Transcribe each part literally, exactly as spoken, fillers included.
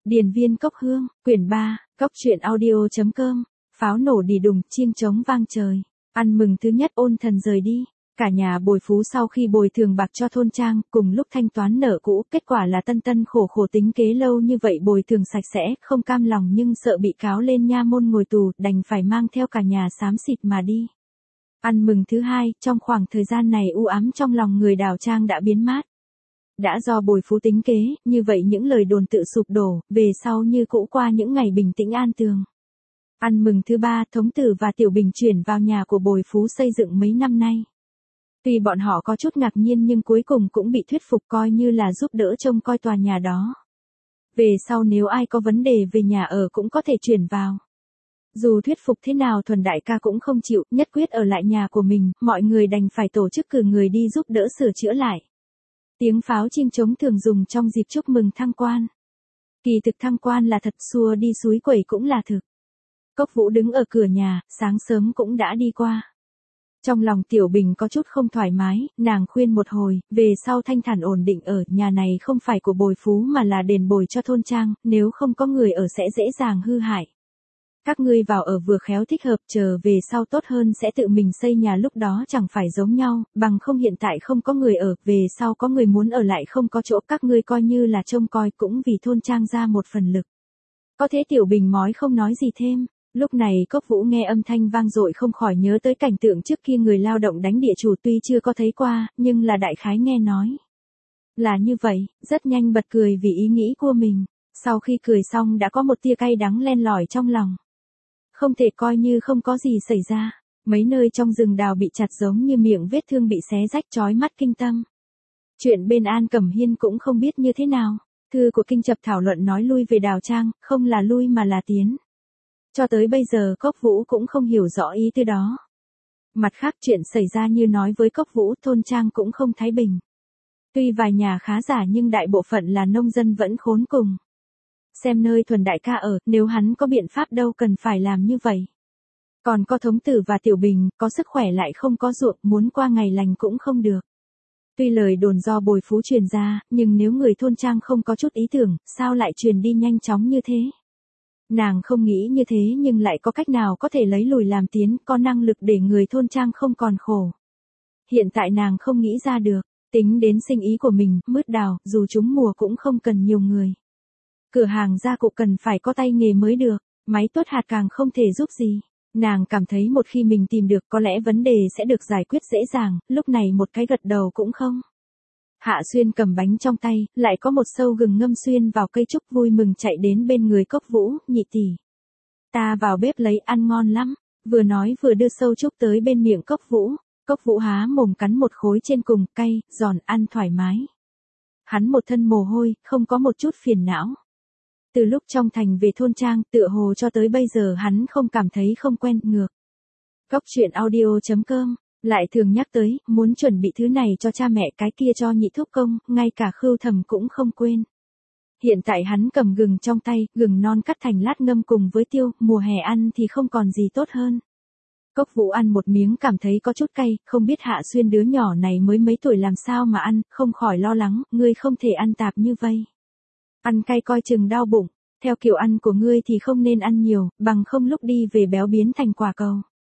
Điền viên cốc hương, quyển ba, cốc truyện audio.com, pháo nổ đì đùng, chiêng trống vang trời. Ăn mừng thứ nhất ôn thần rời đi. Cả nhà bồi phú sau khi bồi thường bạc cho thôn trang, cùng lúc thanh toán nợ cũ, kết quả là tân tân khổ khổ tính kế lâu như vậy bồi thường sạch sẽ, không cam lòng nhưng sợ bị cáo lên nha môn ngồi tù, đành phải mang theo cả nhà xám xịt mà đi. Ăn mừng thứ hai, trong khoảng thời gian này u ám trong lòng người Đào Trang đã biến mát. Đã do bồi phú tính kế, như vậy những lời đồn tự sụp đổ, về sau như cũ qua những ngày bình tĩnh an tường. Ăn mừng thứ ba, Thống Tử và Tiểu Bình chuyển vào nhà của bồi phú xây dựng mấy năm nay. Tuy bọn họ có chút ngạc nhiên nhưng cuối cùng cũng bị thuyết phục coi như là giúp đỡ trông coi tòa nhà đó. Về sau nếu ai có vấn đề về nhà ở cũng có thể chuyển vào. Dù thuyết phục thế nào Thuần đại ca cũng không chịu, nhất quyết ở lại nhà của mình, mọi người đành phải tổ chức cử người đi giúp đỡ sửa chữa lại. Tiếng pháo chiêng trống thường dùng trong dịp chúc mừng thăng quan. Kỳ thực thăng quan là thật, xua đi suối quẩy cũng là thực. Cốc Vũ đứng ở cửa nhà, sáng sớm cũng đã đi qua. Trong lòng Tiểu Bình có chút không thoải mái, nàng khuyên một hồi, về sau thanh thản ổn định ở, nhà này không phải của bồi phú mà là đền bồi cho thôn trang, nếu không có người ở sẽ dễ dàng hư hại. Các ngươi vào ở vừa khéo thích hợp, chờ về sau tốt hơn sẽ tự mình xây nhà, lúc đó chẳng phải giống nhau, bằng không hiện tại không có người ở, về sau có người muốn ở lại không có chỗ, các ngươi coi như là trông coi, cũng vì thôn trang ra một phần lực. Có thế Tiểu Bình mói không nói gì thêm. Lúc này Cốc Vũ nghe âm thanh vang dội không khỏi nhớ tới cảnh tượng trước kia người lao động đánh địa chủ, tuy chưa có thấy qua, nhưng là đại khái nghe nói. Là như vậy, rất nhanh bật cười vì ý nghĩ của mình, sau khi cười xong đã có một tia cay đắng len lỏi trong lòng. Không thể coi như không có gì xảy ra, mấy nơi trong rừng đào bị chặt giống như miệng vết thương bị xé rách chói mắt kinh tâm. Chuyện bên An Cẩm Hiên cũng không biết như thế nào, thư của Kinh Chập thảo luận nói lui về Đào Trang, không là lui mà là tiến. Cho tới bây giờ Cốc Vũ cũng không hiểu rõ ý tư đó. Mặt khác chuyện xảy ra như nói với Cốc Vũ, thôn trang cũng không thái bình. Tuy vài nhà khá giả nhưng đại bộ phận là nông dân vẫn khốn cùng. Xem nơi Thuần đại ca ở, nếu hắn có biện pháp đâu cần phải làm như vậy. Còn có Thống Tử và Tiểu Bình, có sức khỏe lại không có ruộng, muốn qua ngày lành cũng không được. Tuy lời đồn do bồi phú truyền ra, nhưng nếu người thôn trang không có chút ý tưởng, sao lại truyền đi nhanh chóng như thế? Nàng không nghĩ như thế nhưng lại có cách nào có thể lấy lùi làm tiến, có năng lực để người thôn trang không còn khổ. Hiện tại nàng không nghĩ ra được, tính đến sinh ý của mình, mướt đào, dù trúng mùa cũng không cần nhiều người. Cửa hàng gia cụ cần phải có tay nghề mới được, máy tuốt hạt càng không thể giúp gì. Nàng cảm thấy một khi mình tìm được có lẽ vấn đề sẽ được giải quyết dễ dàng, lúc này một cái gật đầu cũng không. Hạ Xuyên cầm bánh trong tay, lại có một sâu gừng ngâm xuyên vào cây trúc, vui mừng chạy đến bên người Cốc Vũ, nhị tỷ. Ta vào bếp lấy, ăn ngon lắm, vừa nói vừa đưa sâu trúc tới bên miệng Cốc Vũ. Cốc Vũ há mồm cắn một khối trên cùng, cay, giòn, ăn thoải mái. Hắn một thân mồ hôi, không có một chút phiền não. Từ lúc trong thành về thôn trang, tựa hồ cho tới bây giờ hắn không cảm thấy không quen, ngược. Cốc truyện audio.com lại thường nhắc tới, muốn chuẩn bị thứ này cho cha mẹ, cái kia cho nhị thúc công, ngay cả Khưu Thầm cũng không quên. Hiện tại hắn cầm gừng trong tay, gừng non cắt thành lát ngâm cùng với tiêu, mùa hè ăn thì không còn gì tốt hơn. Cốc Vũ ăn một miếng cảm thấy có chút cay, không biết Hạ Xuyên đứa nhỏ này mới mấy tuổi làm sao mà ăn, không khỏi lo lắng, ngươi không thể ăn tạp như vây. Ăn cay coi chừng đau bụng, theo kiểu ăn của ngươi thì không nên ăn nhiều, bằng không lúc đi về béo biến thành quả cầu.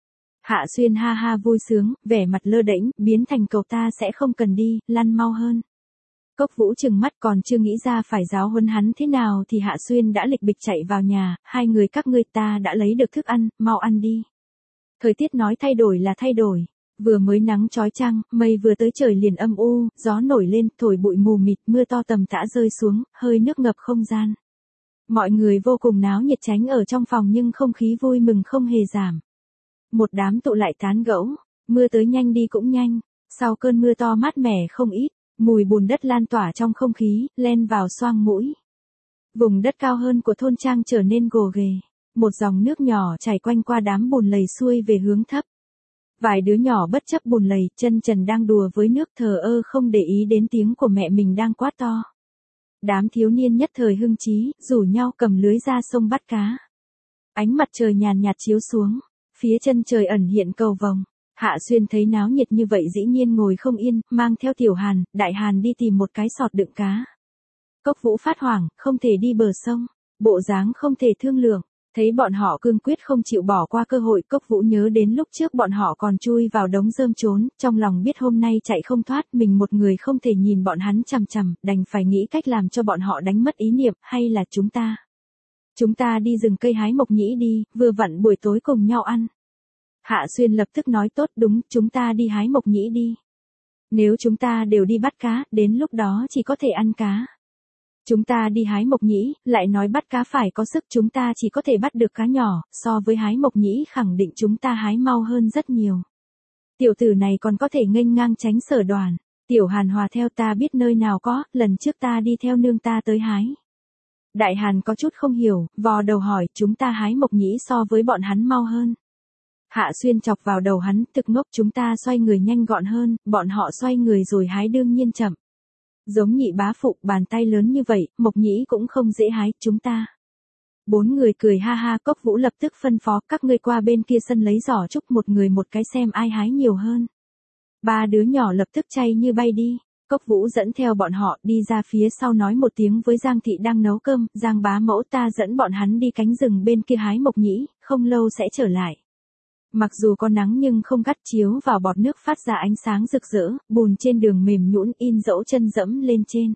Hạ Xuyên ha ha vui sướng, vẻ mặt lơ đễnh, biến thành cầu ta sẽ không cần đi, lăn mau hơn. Cốc Vũ trừng mắt còn chưa nghĩ ra phải giáo huấn hắn thế nào thì Hạ Xuyên đã lịch bịch chạy vào nhà, hai người các ngươi ta đã lấy được thức ăn, mau ăn đi. Thời tiết nói thay đổi là thay đổi, vừa mới nắng chói chang, mây vừa tới trời liền âm u, gió nổi lên, thổi bụi mù mịt, mưa to tầm tã rơi xuống, hơi nước ngập không gian. Mọi người vô cùng náo nhiệt tránh ở trong phòng nhưng không khí vui mừng không hề giảm. Một đám tụ lại tán gẫu, mưa tới nhanh đi cũng nhanh, sau cơn mưa to mát mẻ không ít, mùi bùn đất lan tỏa trong không khí, len vào xoang mũi. Vùng đất cao hơn của thôn trang trở nên gồ ghề, một dòng nước nhỏ chảy quanh qua đám bùn lầy xuôi về hướng thấp. Vài đứa nhỏ bất chấp bùn lầy, chân trần đang đùa với nước, thờ ơ không để ý đến tiếng của mẹ mình đang quát to. Đám thiếu niên nhất thời hưng trí, rủ nhau cầm lưới ra sông bắt cá. Ánh mặt trời nhàn nhạt chiếu xuống, phía chân trời ẩn hiện cầu vồng. Hạ Xuyên thấy náo nhiệt như vậy dĩ nhiên ngồi không yên, mang theo Tiểu Hàn, Đại Hàn đi tìm một cái sọt đựng cá. Cốc Vũ phát hoảng, không thể đi bờ sông, bộ dáng không thể thương lượng. Thấy bọn họ cương quyết không chịu bỏ qua cơ hội, Cốc Vũ nhớ đến lúc trước bọn họ còn chui vào đống rơm trốn, trong lòng biết hôm nay chạy không thoát, mình một người không thể nhìn bọn hắn chằm chằm, đành phải nghĩ cách làm cho bọn họ đánh mất ý niệm, hay là chúng ta. Chúng ta đi rừng cây hái mộc nhĩ đi, vừa vặn buổi tối cùng nhau ăn. Hạ Xuyên lập tức nói tốt, đúng, chúng ta đi hái mộc nhĩ đi. Nếu chúng ta đều đi bắt cá, đến lúc đó chỉ có thể ăn cá. Chúng ta đi hái mộc nhĩ, lại nói bắt cá phải có sức, chúng ta chỉ có thể bắt được cá nhỏ, so với hái mộc nhĩ khẳng định chúng ta hái mau hơn rất nhiều. Tiểu tử này còn có thể nghênh ngang tránh Sở Đoàn. Tiểu Hàn hòa theo, ta biết nơi nào có, lần trước ta đi theo nương ta tới hái. Đại Hàn có chút không hiểu, vò đầu hỏi, chúng ta hái mộc nhĩ so với bọn hắn mau hơn. Hạ Xuyên chọc vào đầu hắn, thực ngốc, chúng ta xoay người nhanh gọn hơn, bọn họ xoay người rồi hái đương nhiên chậm. Giống Nhị bá phụ, bàn tay lớn như vậy, mộc nhĩ cũng không dễ hái, chúng ta. Bốn người cười ha ha, Cốc Vũ lập tức phân phó, các ngươi qua bên kia sân lấy giỏ trúc, một người một cái xem ai hái nhiều hơn. Ba đứa nhỏ lập tức chay như bay đi. Cốc Vũ dẫn theo bọn họ đi ra phía sau nói một tiếng với Giang Thị đang nấu cơm, Giang bá mẫu, ta dẫn bọn hắn đi cánh rừng bên kia hái mộc nhĩ, không lâu sẽ trở lại. Mặc dù có nắng nhưng không gắt, chiếu vào bọt nước phát ra ánh sáng rực rỡ, bùn trên đường mềm nhũn in dấu chân dẫm lên trên.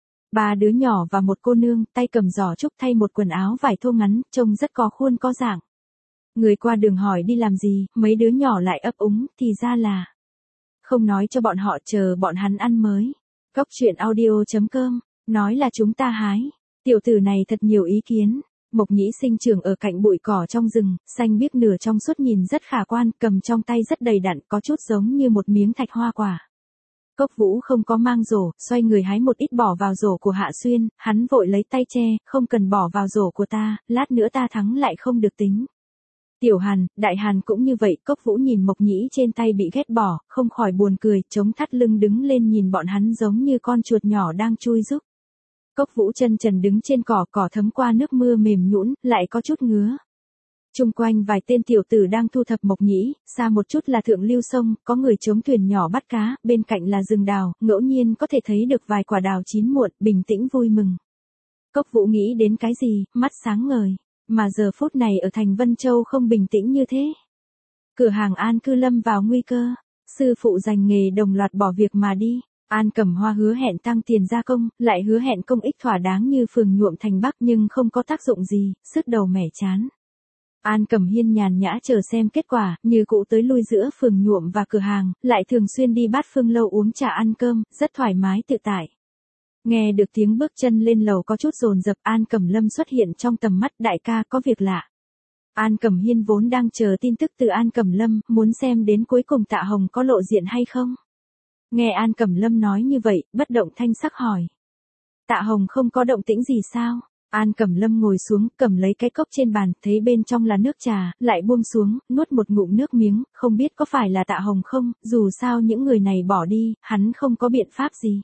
Ba đứa nhỏ và một cô nương, tay cầm giỏ trúc thay một quần áo vải thô ngắn, trông rất có khuôn có dạng. Người qua đường hỏi đi làm gì, mấy đứa nhỏ lại ấp úng, thì ra là không nói cho bọn họ, chờ bọn hắn ăn mới. Cốc truyện audio chấm com, nói là chúng ta hái. Tiểu tử này thật nhiều ý kiến. Mộc nhĩ sinh trưởng ở cạnh bụi cỏ trong rừng, xanh biếc nửa trong suốt nhìn rất khả quan, cầm trong tay rất đầy đặn, có chút giống như một miếng thạch hoa quả. Cốc Vũ không có mang rổ, xoay người hái một ít bỏ vào rổ của Hạ Xuyên, hắn vội lấy tay che, không cần bỏ vào rổ của ta, lát nữa ta thắng lại không được tính. Tiểu Hàn, Đại Hàn cũng như vậy, Cốc Vũ nhìn mộc nhĩ trên tay bị ghét bỏ, không khỏi buồn cười, chống thắt lưng đứng lên nhìn bọn hắn giống như con chuột nhỏ đang chui giúp. Cốc Vũ chân trần đứng trên cỏ, cỏ thấm qua nước mưa mềm nhũn, lại có chút ngứa. Chung quanh vài tên tiểu tử đang thu thập mộc nhĩ, xa một chút là thượng lưu sông, có người chống thuyền nhỏ bắt cá, bên cạnh là rừng đào, ngẫu nhiên có thể thấy được vài quả đào chín muộn, bình tĩnh vui mừng. Cốc Vũ nghĩ đến cái gì, mắt sáng ngời, mà giờ phút này ở thành Vân Châu không bình tĩnh như thế. Cửa hàng An Cư lâm vào nguy cơ, sư phụ dành nghề đồng loạt bỏ việc mà đi. An Cẩm Hoa hứa hẹn tăng tiền gia công, lại hứa hẹn công ích thỏa đáng như phường nhuộm thành Bắc, nhưng không có tác dụng gì, sứt đầu mẻ chán. An Cẩm Hiên nhàn nhã chờ xem kết quả, như cũ tới lui giữa phường nhuộm và cửa hàng, lại thường xuyên đi bát phương lâu uống trà ăn cơm, rất thoải mái tự tại. Nghe được tiếng bước chân lên lầu có chút dồn dập, An Cẩm Lâm xuất hiện trong tầm mắt, đại ca có việc lạ. An Cẩm Hiên vốn đang chờ tin tức từ An Cẩm Lâm, muốn xem đến cuối cùng Tạ Hồng có lộ diện hay không. Nghe An Cẩm Lâm nói như vậy, bất động thanh sắc hỏi. Tạ Hồng không có động tĩnh gì sao? An Cẩm Lâm ngồi xuống, cầm lấy cái cốc trên bàn, thấy bên trong là nước trà, lại buông xuống, nuốt một ngụm nước miếng, không biết có phải là Tạ Hồng không, dù sao những người này bỏ đi, hắn không có biện pháp gì.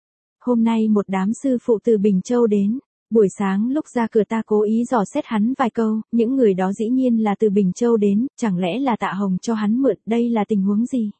Hôm nay một đám sư phụ từ Bình Châu đến, buổi sáng lúc ra cửa ta cố ý dò xét hắn vài câu, những người đó dĩ nhiên là từ Bình Châu đến, chẳng lẽ là Tạ Hồng cho hắn mượn, đây là tình huống gì?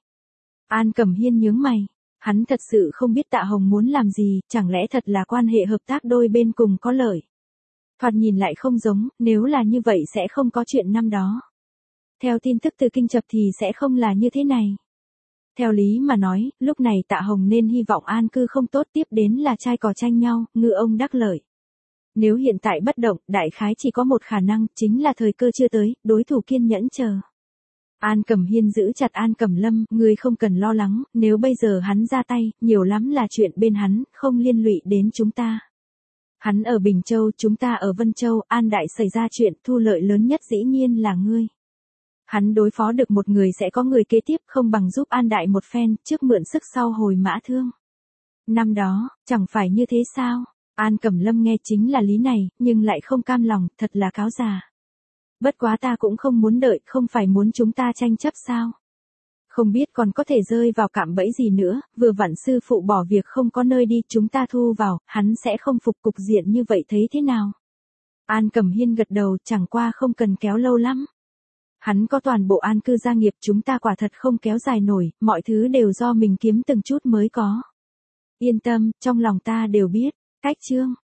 An Cẩm Hiên nhướng mày, hắn thật sự không biết Tạ Hồng muốn làm gì, chẳng lẽ thật là quan hệ hợp tác đôi bên cùng có lợi. Thoạt nhìn lại không giống, nếu là như vậy sẽ không có chuyện năm đó. Theo tin tức từ Kinh Chập thì sẽ không là như thế này. Theo lý mà nói, lúc này Tạ Hồng nên hy vọng an cư không tốt, tiếp đến là trai cò tranh nhau, ngư ông đắc lợi. Nếu hiện tại bất động, đại khái chỉ có một khả năng, chính là thời cơ chưa tới, đối thủ kiên nhẫn chờ. An Cẩm Hiên giữ chặt An Cẩm Lâm, ngươi không cần lo lắng, nếu bây giờ hắn ra tay, nhiều lắm là chuyện bên hắn, không liên lụy đến chúng ta. Hắn ở Bình Châu, chúng ta ở Vân Châu, An Đại xảy ra chuyện, thu lợi lớn nhất dĩ nhiên là ngươi. Hắn đối phó được một người sẽ có người kế tiếp, không bằng giúp An Đại một phen, trước mượn sức sau hồi mã thương. Năm đó, chẳng phải như thế sao? An Cẩm Lâm nghe chính là lý này, nhưng lại không cam lòng, thật là cáo già. Bất quá ta cũng không muốn đợi, không phải muốn chúng ta tranh chấp sao? Không biết còn có thể rơi vào cạm bẫy gì nữa, vừa vặn sư phụ bỏ việc không có nơi đi, chúng ta thu vào, hắn sẽ không phục cục diện như vậy, thấy thế nào? An Cẩm Hiên gật đầu, chẳng qua không cần kéo lâu lắm. Hắn có toàn bộ an cư gia nghiệp, chúng ta quả thật không kéo dài nổi, mọi thứ đều do mình kiếm từng chút mới có. Yên tâm, trong lòng ta đều biết. Cách chương